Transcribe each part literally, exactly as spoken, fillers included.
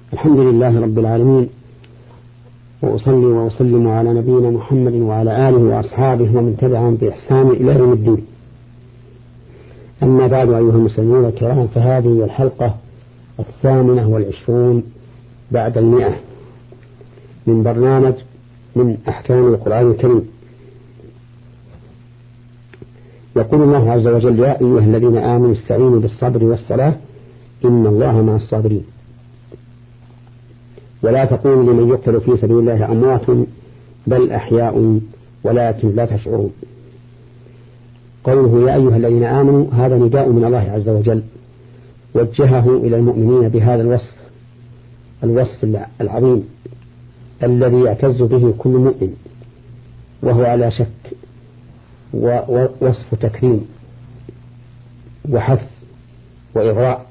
الحمد لله رب العالمين، وأصلي وأسلم على نبينا محمد وعلى آله وأصحابه ومن تبعهم بإحسان إلى يوم الدين. أما بعد، أيها المسلمون الكرام، فهذه الحلقة الثامنة والعشرون بعد المئة من برنامج من أحكام القرآن الكريم. يقول الله عز وجل: يا أيها الذين آمنوا استعينوا بالصبر والصلاة إن الله مع الصابرين. ولا تقولوا لمن يقتل في سبيل الله أموات بل أحياء ولكن لا تشعرون. قوله يا أيها الذين آمنوا هذا نداء من الله عز وجل، وجهه إلى المؤمنين بهذا الوصف الوصف العظيم الذي يعتز به كل مؤمن، وهو على شك ووصف تكريم وحث وإغراء.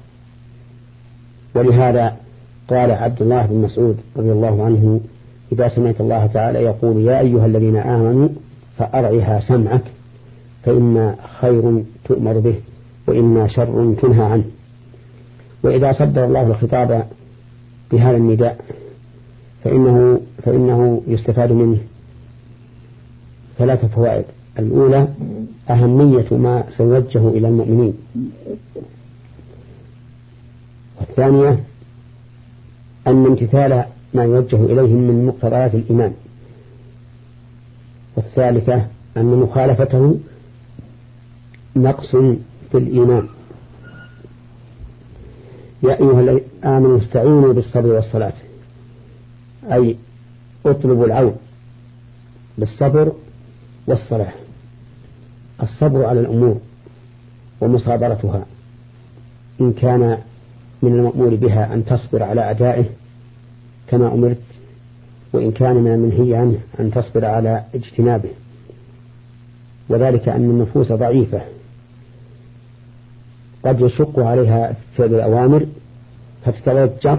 ولهذا قال عبد الله بن مسعود رضي الله عنه: إذا سمعت الله تعالى يقول يا أيها الذين آمنوا فأرعها سمعك، فإما خير تؤمر به وإما شر تنهى عنه. وإذا صدر الله الخطاب بهذا النداء فإنه, فإنه يستفاد منه ثلاثة فوائد. الأولى أهمية ما سيوجه إلى المؤمنين، والثانية أن امتثال ما يوجه إليهم من مقتضيات الإيمان، والثالثة أن مخالفته نقص في الإيمان. يا أيها الذين آمنوا استعينوا بالصبر والصلاة، أي اطلبوا العون بالصبر والصلاة. الصبر على الأمور ومصابرتها، إن كان من المأمور بها أن تصبر على أدائه كما أمرت، وإن كان من المنهي عنه أن تصبر على اجتنابه. وذلك أن النفوس ضعيفة قد يشق عليها فعل الأوامر فتتوجر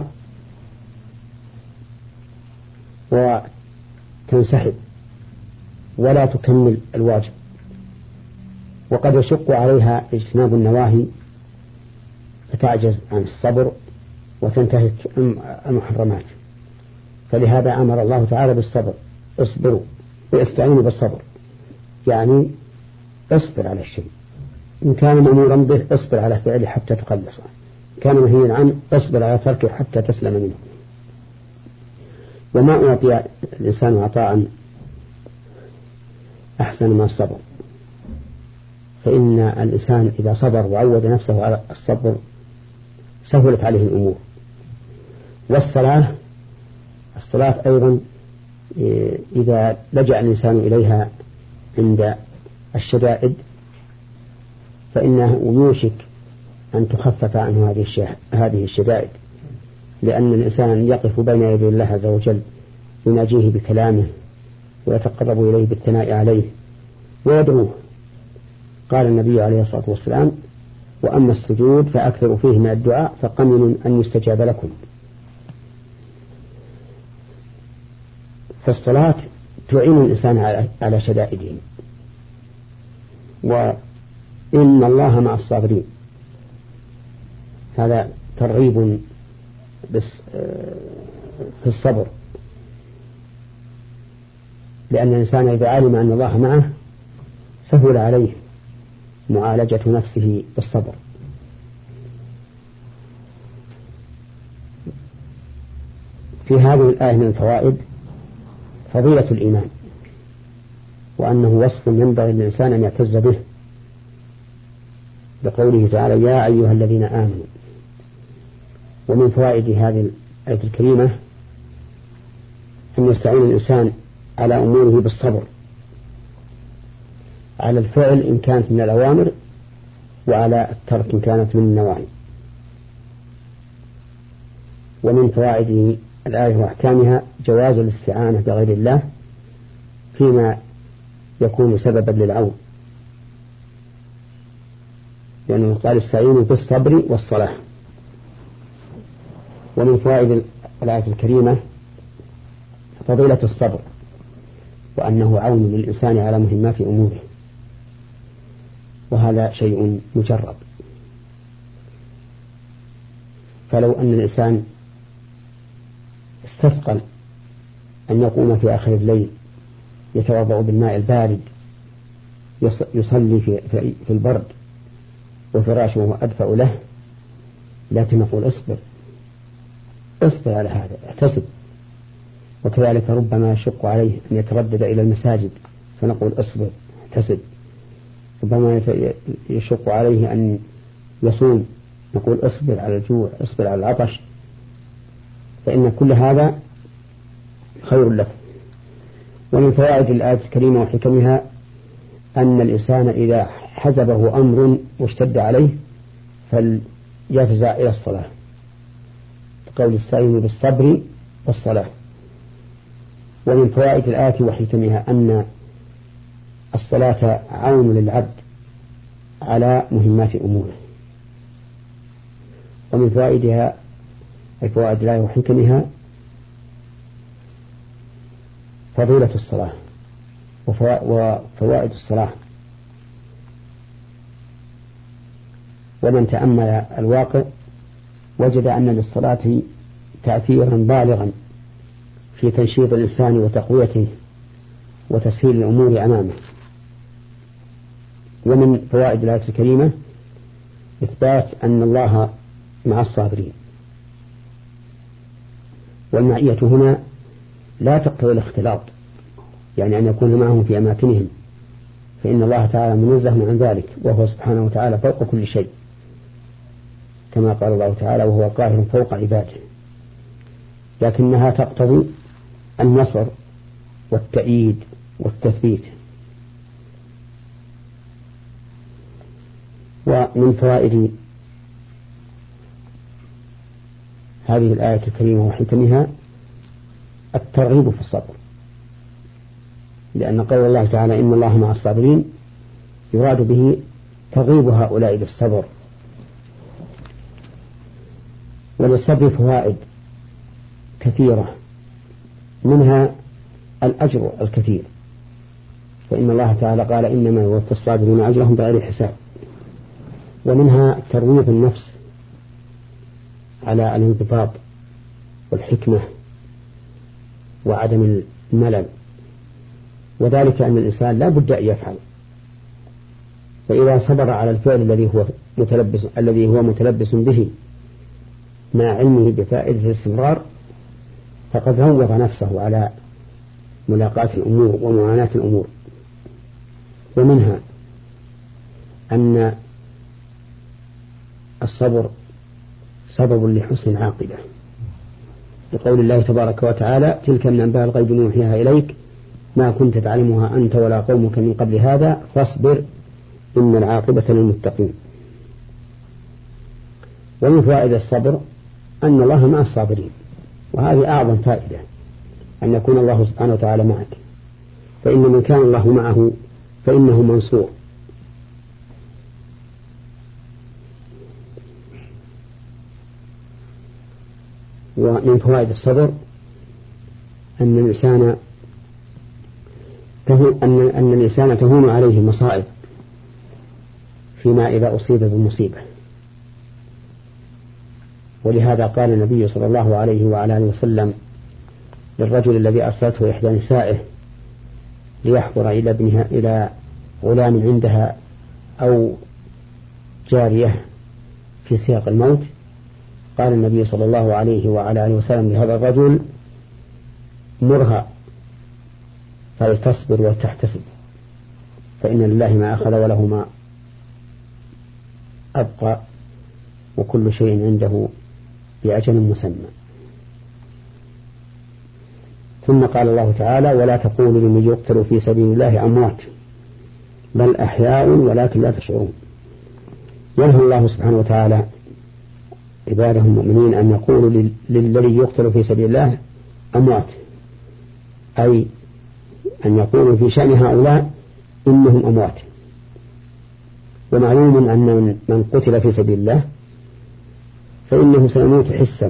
وتنسحب ولا تكمل الواجب، وقد يشق عليها اجتناب النواهي فتعجز عن الصبر وتنتهك المحرمات. فلهذا أمر الله تعالى بالصبر: اصبروا واستعينوا بالصبر، يعني اصبر على الشيء، إن كان مأمورا به اصبر على فعله حتى تخلصه، كان منهيا عنه اصبر على تركه حتى تسلم منه. وما أعطي الإنسان عطاء أحسن من الصبر، فإن الإنسان إذا صبر وعود نفسه على الصبر سهلت عليه الأمور. والصلاة الصلاة أيضا إذا لجأ الإنسان إليها عند الشدائد فإنه يوشك أن تخفف عنه هذه الشدائد، لأن الإنسان يقف بين يدي الله عز وجل يناجيه بكلامه ويتقرب إليه بالثناء عليه ويدعوه. قال النبي عليه الصلاة والسلام: وأما السجود فأكثر فيه من الدعاء فقمن أن يستجاب لكم. فالصلاة تعين الإنسان على شدائده، وإن الله مع الصابرين. هذا ترغيب بس في الصبر، لأن الإنسان إذا علم أن الله معه سهل عليه معالجة نفسه بالصبر. في هذه الآية من الفوائد فضيلة الإيمان، وأنه وصف ينبغي للإنسان أن يعتز به، بقوله تعالى يا أيها الذين آمنوا. ومن فوائد هذه الآية الكريمة أن يستعين الإنسان على أموره بالصبر على الفعل إن كانت من الأوامر، وعلى الترك إن كانت من النواهي. ومن فوائد الآية وأحكامها جواز الاستعانة بغير الله فيما يكون سببا للعون، لأنه قال استعينوا بالصبر والصلاة. ومن فوائد الآية الكريمة فضيلة الصبر، وأنه عون للإنسان على مهمات أموره، وهذا شيء مجرب. فلو أن الإنسان استثقل أن يقوم في آخر الليل يتوضأ بالماء البارد يصلي في, في البرد وفراشه أدفأ له، لكن نقول اصبر اصبر على هذا، احتسب. وكذلك ربما يشق عليه أن يتردد إلى المساجد فنقول اصبر احتسب. ربما يشق عليه أن يصوم نقول اصبر على الجوع، اصبر على العطش، فإن كل هذا خير لك. ومن فوائد الآية الكريمة وحكمها أن الإنسان إذا حزبه أمر واشتد عليه فليفزع إلى الصلاة، قول استعينوا بالصبر والصلاة. ومن فوائد الآية وحكمها أن الصلاة عون للعبد على مهمات أموره. ومن فوائدها أي فوائد الآية وحكمها فضيلة الصلاة وفوائد الصلاة. ومن تأمل الواقع وجد أن للصلاة تأثيرا بالغا في تنشيط الإنسان وتقويته وتسهيل الأمور أمامه. ومن فوائد الآية الكريمة إثبات أن الله مع الصابرين، والمعية هنا لا تقتضي الاختلاط، يعني أن يكون معهم في أماكنهم، فإن الله تعالى منزه عن ذلك، وهو سبحانه وتعالى فوق كل شيء، كما قال الله تعالى وهو قاهر فوق عباده. لكنها تقتضي النصر والتأييد والتثبيت. ومن فوائد هذه الآية الكريمة وحكمها الترغيب في الصبر، لأن قول الله تعالى إن الله مع الصابرين يراد به ترغيب هؤلاء بالصبر. وللصبر فوائد كثيرة، منها الأجر الكثير، فإن الله تعالى قال إنما يوفى الصابرين أجرهم بغير حساب. ومنها ترويض النفس على الانضباط والحكمة وعدم الملل، وذلك أن الإنسان لا بد أن يفعل، فإذا صبر على الفعل الذي هو متلبس الذي هو متلبس به مع علمه بفائدة الاستمرار فقد روض نفسه على ملاقاة الأمور ومعاناة الأمور. ومنها أن الصبر سبب لحسن العاقبة، لقول الله تبارك وتعالى تلك من أنباء الغيب نوحيها إليك ما كنت تعلمها أنت ولا قومك من قبل هذا فاصبر إن العاقبة للمتقين. ومن فوائد الصبر أن الله مع الصابرين، وهذه أعظم فائدة، أن يكون الله سبحانه وتعالى معك، فإن من كان الله معه فإنه منصور. ومن فوائد الصبر أن الإنسان أن أن الإنسان تهون عليه المصائب فيما إذا أصيب بالمصيبة. ولهذا قال النبي صلى الله عليه وعلى آله وسلم للرجل الذي أرسلته إحدى نسائه ليحضر إلى ابنها إلى غلام عندها أو جارية في سياق الموت، قال النبي صلى الله عليه وعلى آله وسلم لهذا الرجل مرها فلتصبر وتحتسب فإن لله ما أخذ وله ما أبقى وكل شيء عنده بأجل مسمى. ثم قال الله تعالى ولا تقولوا لمن يقتل في سبيل الله أموات بل أحياء ولكن لا تشعرون. ينهى الله سبحانه وتعالى عباده المؤمنين أن يقولوا للذي يقتل في سبيل الله أموات، أي أن يقولوا في شأن هؤلاء إنهم أموات. ومعلوم أن من قتل في سبيل الله فإنه سيموت حسا،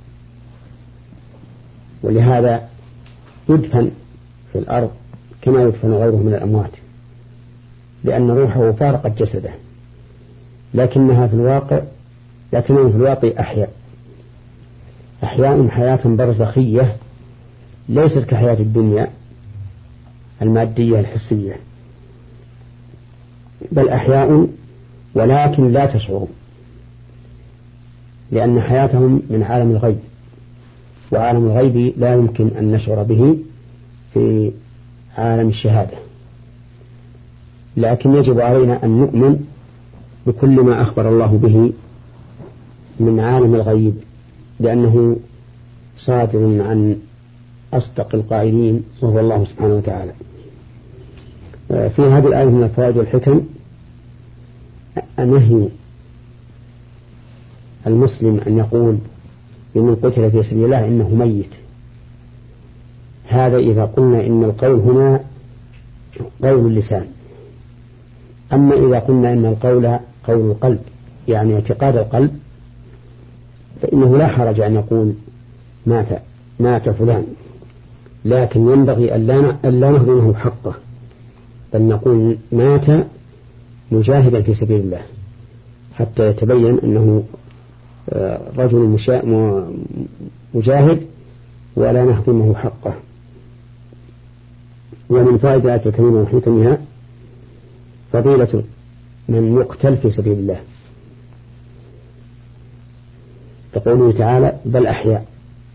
ولهذا يدفن في الأرض كما يدفن غيره من الأموات، لأن روحه فارقت جسده، لكنها في الواقع لكنهم في الواقع أحياء. أحياء حياة برزخية ليست كحياة الدنيا المادية الحسية، بل أحياء ولكن لا تشعرون، لأن حياتهم من عالم الغيب، وعالم الغيب لا يمكن أن نشعر به في عالم الشهادة، لكن يجب علينا أن نؤمن بكل ما أخبر الله به من عالم الغيب، لأنه صادر عن أصدق القائلين وهو الله سبحانه وتعالى. في هذه الآية من الفوائد والحكم نهي المسلم أن يقول لمن قتل في سبيل الله إنه ميت. هذا إذا قلنا إن القول هنا قول اللسان. أما إذا قلنا إن القول قول القلب، يعني اعتقاد القلب، فإنه لا حرج أن يقول مات مات فلان، لكن ينبغي أن لا نهضمه حقه، بل نقول مات مجاهدا في سبيل الله، حتى يتبين أنه رجل مجاهد ولا نهضمه حقه. ومن فائدة الآية الكريمة وحكمها فضيلة من يقتل في سبيل الله، تقوله تعالى بل أحياء.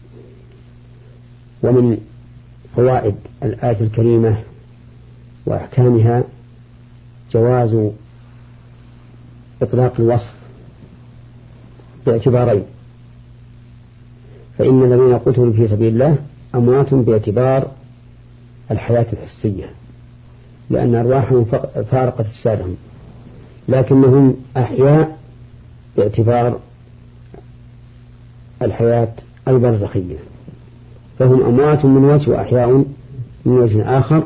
ومن فوائد الآية الكريمة وأحكامها جواز إطلاق الوصف باعتبارين، فإن الذين قتلوا في سبيل الله أموات باعتبار الحياة الحسية، لأن أرواحهم فارقت أجسادهم، لكنهم أحياء باعتبار الحياة البرزخية، فهم أموات من وجه وأحياء من وجه آخر،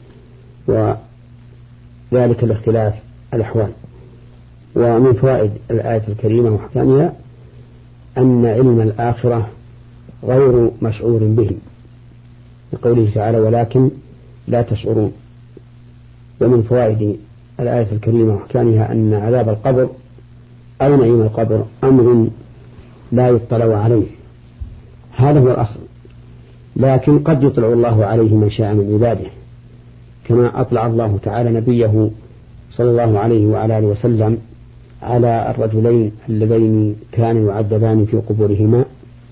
وذلك لاختلاف الأحوال. ومن فوائد الآية الكريمة وحكامها أن علم الآخرة غير مشعور به، لقوله تعالى ولكن لا تشعرون. ومن فوائد الآية الكريمة وحكامها أن عذاب القبر أو نعيم القبر أمر لا يطلع عليه، هذا هو الأصل، لكن قد يطلع الله عليه من شاء من عباده، كما أطلع الله تعالى نبيه صلى الله عليه وعلى آله وسلم على الرجلين اللذين كانوا يعذبان في قبورهما،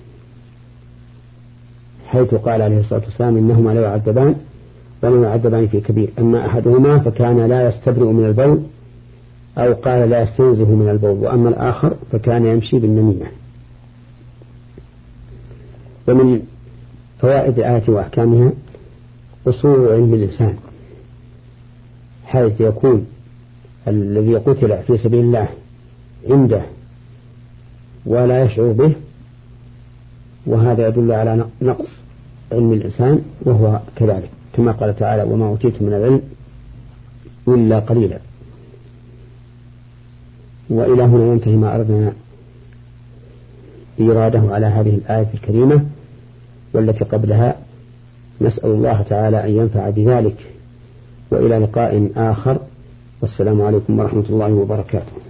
حيث قال عليه الصلاة والسلام إنهما لا يعذبان ولا يعذبان في كبير، أما أحدهما فكان لا يستبرئ من البول، أو قال لا يستنزه من البول، وأما الآخر فكان يمشي بالنميمة. ومن فوائد الآية وأحكامها قصور علم الإنسان، حيث يكون الذي قتل في سبيل الله عنده ولا يشعر به، وهذا يدل على نقص علم الإنسان، وهو كذلك كما قال تعالى وما أوتيتم من العلم إلا قليلا. وإلى هنا ينتهي ما أردنا إراده على هذه الآية الكريمة والتي قبلها. نسأل الله تعالى أن ينفع بذلك، وإلى لقاء آخر، والسلام عليكم ورحمة الله وبركاته.